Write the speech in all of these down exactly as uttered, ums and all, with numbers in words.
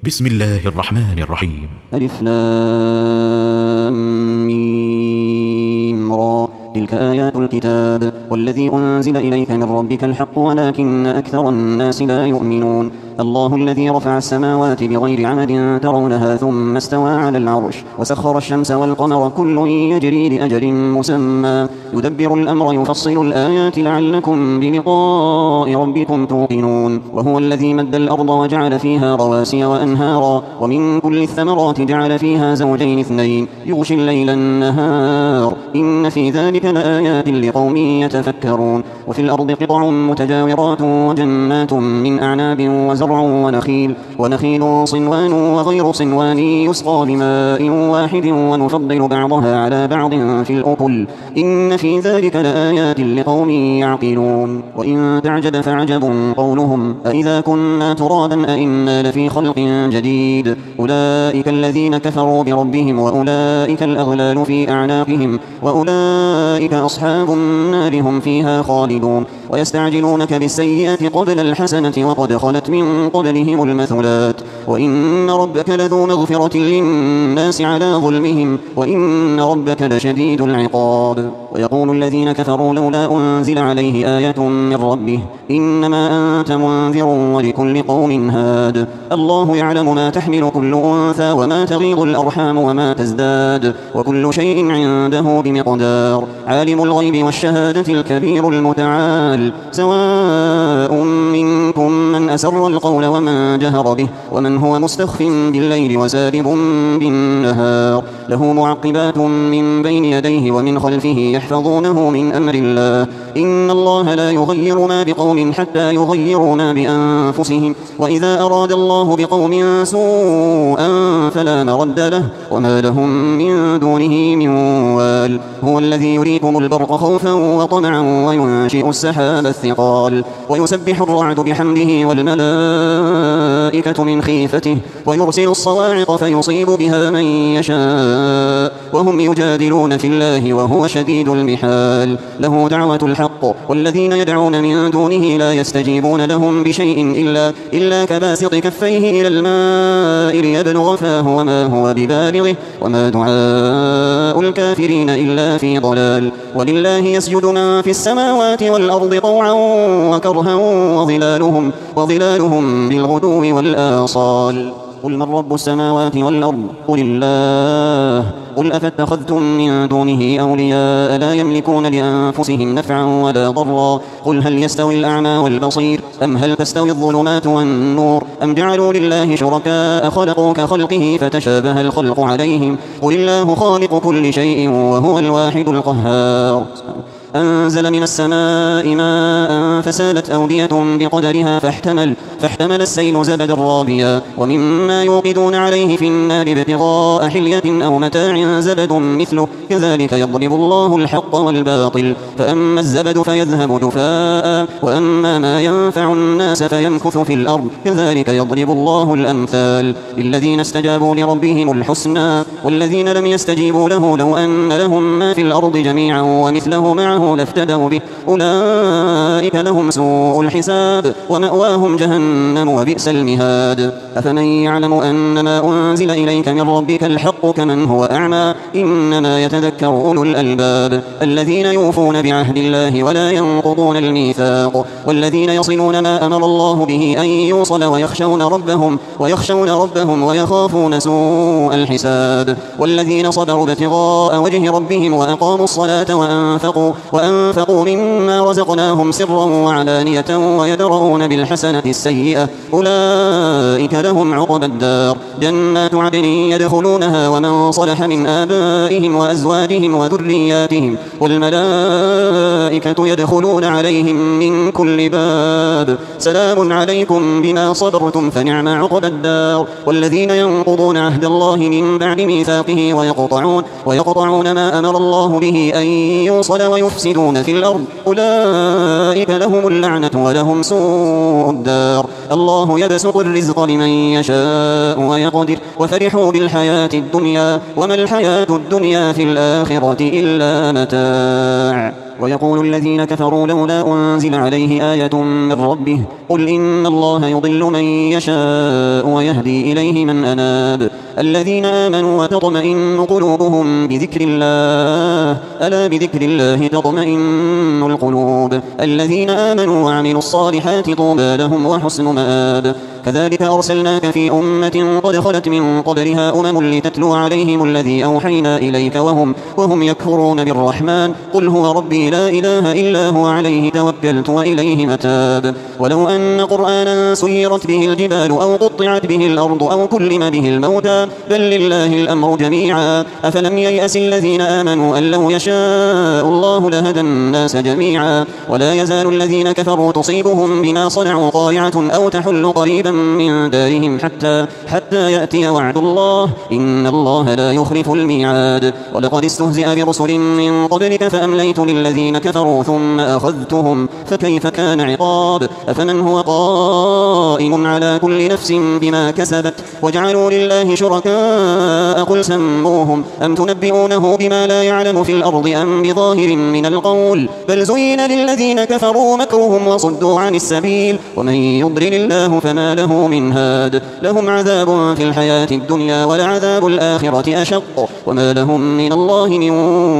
بسم الله الرحمن الرحيم. ألف لام ميم را تلك آيات الكتاب والذي أنزل إليك من ربك الحق ولكن أكثر الناس لا يؤمنون. الله الذي رفع السماوات بغير عمد ترونها ثم استوى على العرش وسخر الشمس والقمر كل يجري لأجل مسمى يدبر الأمر يفصل الآيات لعلكم بلقاء ربكم توقنون. وهو الذي مد الأرض وجعل فيها رواسي وأنهارا ومن كل الثمرات جعل فيها زوجين اثنين يغشي الليل النهار إن في ذلك لآيات لقوم يتفكرون. وفي الأرض قطع متجاورات وجنات من أعناب وزرع ونخيل ونخيل صنوان وغير صنوان يسقى بماء واحد ونفضل بعضها على بعض في الأكل إن في ذلك لآيات لقوم يعقلون. وإن تعجب فعجب قولهم أإذا كنا ترابا أإنا لفي خلق جديد أولئك الذين كفروا بربهم وأولئك الأغلال في أعناقهم وأولئك أصحاب النار هم فيها خالدون. ويستعجلونك بالسيئات قبل الحسنة وقد خلت من قبلهم المثلات وإن ربك لذو مغفرة للناس على ظلمهم وإن ربك لشديد العقاب. ويقول الذين كفروا لولا أنزل عليه آية من ربه إنما أنت منذر ولكل قوم هاد الله يعلم ما تحمل كل أنثى وما تغيض الأرحام وما تزداد وكل شيء عنده بمقدار. عالم الغيب والشهادة الكبير المتعال سواء منكم من أسر القول ومن جهر به ومن هو مستخف بالليل وسارب بالنهار له معقبات من بين يديه ومن خلفه يحفظونه من أمر الله إن الله لا يغير ما بقوم حتى يغيروا ما بأنفسهم وإذا أراد الله بقوم سوءا فلا مرد له وما لهم من دونه من وال. هو الذي يريكم البرق خوفا وطمعا وينشئ السحاب الثقال ويسبح الرعد بحمده والملائكة من خيفته ويرسل الصواعق فيصيب بها من يشاء وهم يجادلون في الله وهو شديد المحال. له دعوة الحق والذين يدعون من دونه لا يستجيبون لهم بشيء إلا, إلا كباسط كفيه إلى الماء ليبلغ فاه وما هو ببالغه وما دعاء الكافرين إلا في ضلال. ولله يسجد من في السماوات والأرض طوعا وكرها وظلالهم, وظلالهم بالغدو والآصال. قل من رب السماوات والأرض قل الله قل أفاتخذتم من دونه أولياء لا يملكون لأنفسهم نفعا ولا ضرا قل هل يستوي الأعمى والبصير أم هل تستوي الظلمات والنور أم جعلوا لله شركاء خلقوا كخلقه فتشابه الخلق عليهم قل الله خالق كل شيء وهو الواحد القهار. أنزل من السماء ماء فسالت أودية بقدرها فاحتمل, فاحتمل السيل زبدا رابيا ومما يوقدون عليه في النار ابتغاء حلية أو متاع زبد مثله كذلك يضرب الله الحق والباطل فأما الزبد فيذهب جفاء وأما ما ينفع الناس فيمكث في الأرض كذلك يضرب الله الأمثال. للذين استجابوا لربهم الحسنى والذين لم يستجيبوا له لو أن لهم ما في الأرض جميعا ومثله معه لافتدوا به أولئك لهم سوء الحساب ومأواهم جهنم وبئس المهاد. أفمن يعلم أن ما أنزل إليك من ربك الحق كمن هو أعمى إنما يتذكر أولو الألباب الذين يوفون بعهد الله ولا ينقضون الميثاق والذين يصلون ما أمر الله به أن يوصل ويخشون ربهم, ويخشون ربهم ويخافون سوء الحساب والذين صبروا ابتغاء وجه ربهم وأقاموا الصلاة وأنفقوا وأنفقوا مما رزقناهم سرا وعلانية ويدرؤون بالحسنة السيئة أولئك لهم عقبى الدار جنات عدن يدخلونها ومن صلح من آبائهم وأزواجهم وذرياتهم والملائكة يدخلون عليهم من كل باب سلام عليكم بما صبرتم فنعم عقبى الدار. والذين ينقضون عهد الله من بعد ميثاقه ويقطعون, ويقطعون ما أمر الله به أن يوصل ويفسدون في الأرض أولئك لهم اللعنة ولهم سوء الدار. الله يبسط الرزق لمن يشاء ويقدر وفرحوا بالحياة الدنيا وما الحياة الدنيا في الآخرة إلا متاع ويقول الذين كفروا لولا أنزل عليه آية من ربه قل إن الله يضل من يشاء ويهدي إليه من أناب الذين آمنوا وتطمئن قلوبهم بذكر الله ألا بذكر الله تطمئن القلوب الذين آمنوا وعملوا الصالحات طوبى لهم وحسن مآب كذلك أرسلناك في أمة قد خلت من قبلها أمم لتتلو عليهم الذي أوحينا إليك وهم, وهم يكفرون بالرحمن قل هو ربي لا إله إلا هو عليه توكلت وإليه متاب ولو أن قرآنا سيرت به الجبال أو قطعت به الأرض أو كلم به الموتى بل لله الأمر جميعا أفلم ييأس الذين آمنوا أن لو يشاء الله لهدى الناس جميعا ولا يزال الذين كفروا تصيبهم بما صنعوا قارعة أو تحل قريبا من دارهم حتى, حتى يأتي وعد الله إن الله لا يخلف الميعاد ولقد استهزئ برسل من قبلك فأمليت للذين كفروا ثم أخذتهم فكيف كان عقاب أفمن هو قائم على كل نفس بما كسبت وجعلوا لله شركاء قل سموهم أم تنبئونه بما لا يعلم في الأرض أم بظاهر من القول بل زين للذين كفروا مكرهم وصدوا عن السبيل ومن يضلل الله فما له من هاد لهم عذاب في الحياة الدنيا ولعذاب الآخرة أشق وما لهم من الله من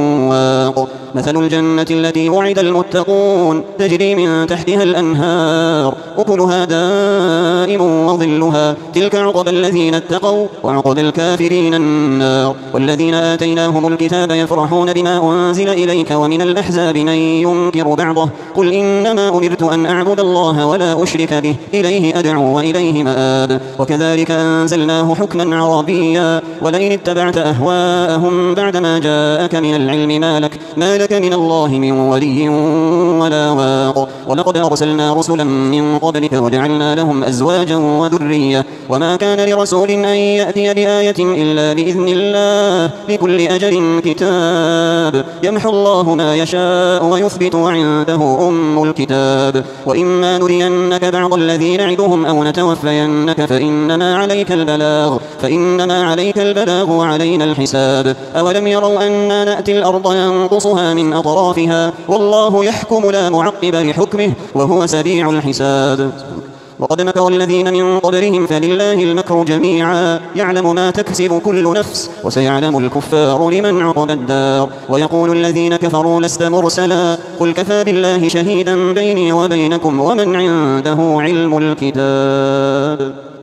واق مثل الجنة التي وعد المتقون تجري من تحتها الأنهار أكلها دائم وظلها تلك عقبى الذين اتقوا وعقبى الكافرين النار والذين آتيناهم الكتاب يفرحون بما أنزل إليك ومن الأحزاب من ينكر بعضه قل إنما أمرت أن أعبد الله ولا أشرك به إليه أدعو وإليه مآب وكذلك أنزلناه حكما عربيا ولئن اتبعت أهواءهم بعدما جاءك من العلم ما لك, ما لك من الله من ولي ولا واق ولقد أرسلنا رسلا من قبلك وجعلنا لهم أزواجا وذرية وما كان لرسول أن يأتي بآية إلا بإذن الله لكل أجل كتاب يمحو الله ما يشاء ويثبت وعنده أم الكتاب وإما نرينك بعض الذي نعدهم أو نتوفينك فإنما عليك البلاغ فإنما عليك البلاغ وعلينا الحساب أولم يروا أنا نأتي الأرض ينقصها من أطرافها والله يحكم لا معقب لحكمه وهو سريع الحساب وقد مكر الذين من قبلهم فلله المكر جميعا يعلم ما تكسب كل نفس وسيعلم الكفار لمن عقبى الدار ويقول الذين كفروا لست مرسلا قل كفى بالله شهيدا بيني وبينكم ومن عنده علم الكتاب